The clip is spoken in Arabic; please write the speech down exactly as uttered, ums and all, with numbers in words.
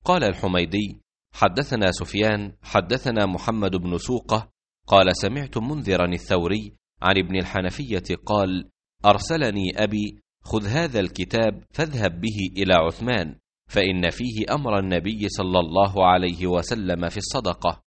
قال الحميدي: حدثنا سفيان حدثنا محمد بن سوقة قال: سمعت منذرا الثوري عن ابن الحنفية قال: أرسلني أبي: خذ هذا الكتاب فاذهب به إلى عثمان، فإن فيه أمر النبي صلى الله عليه وسلم في الصدقة.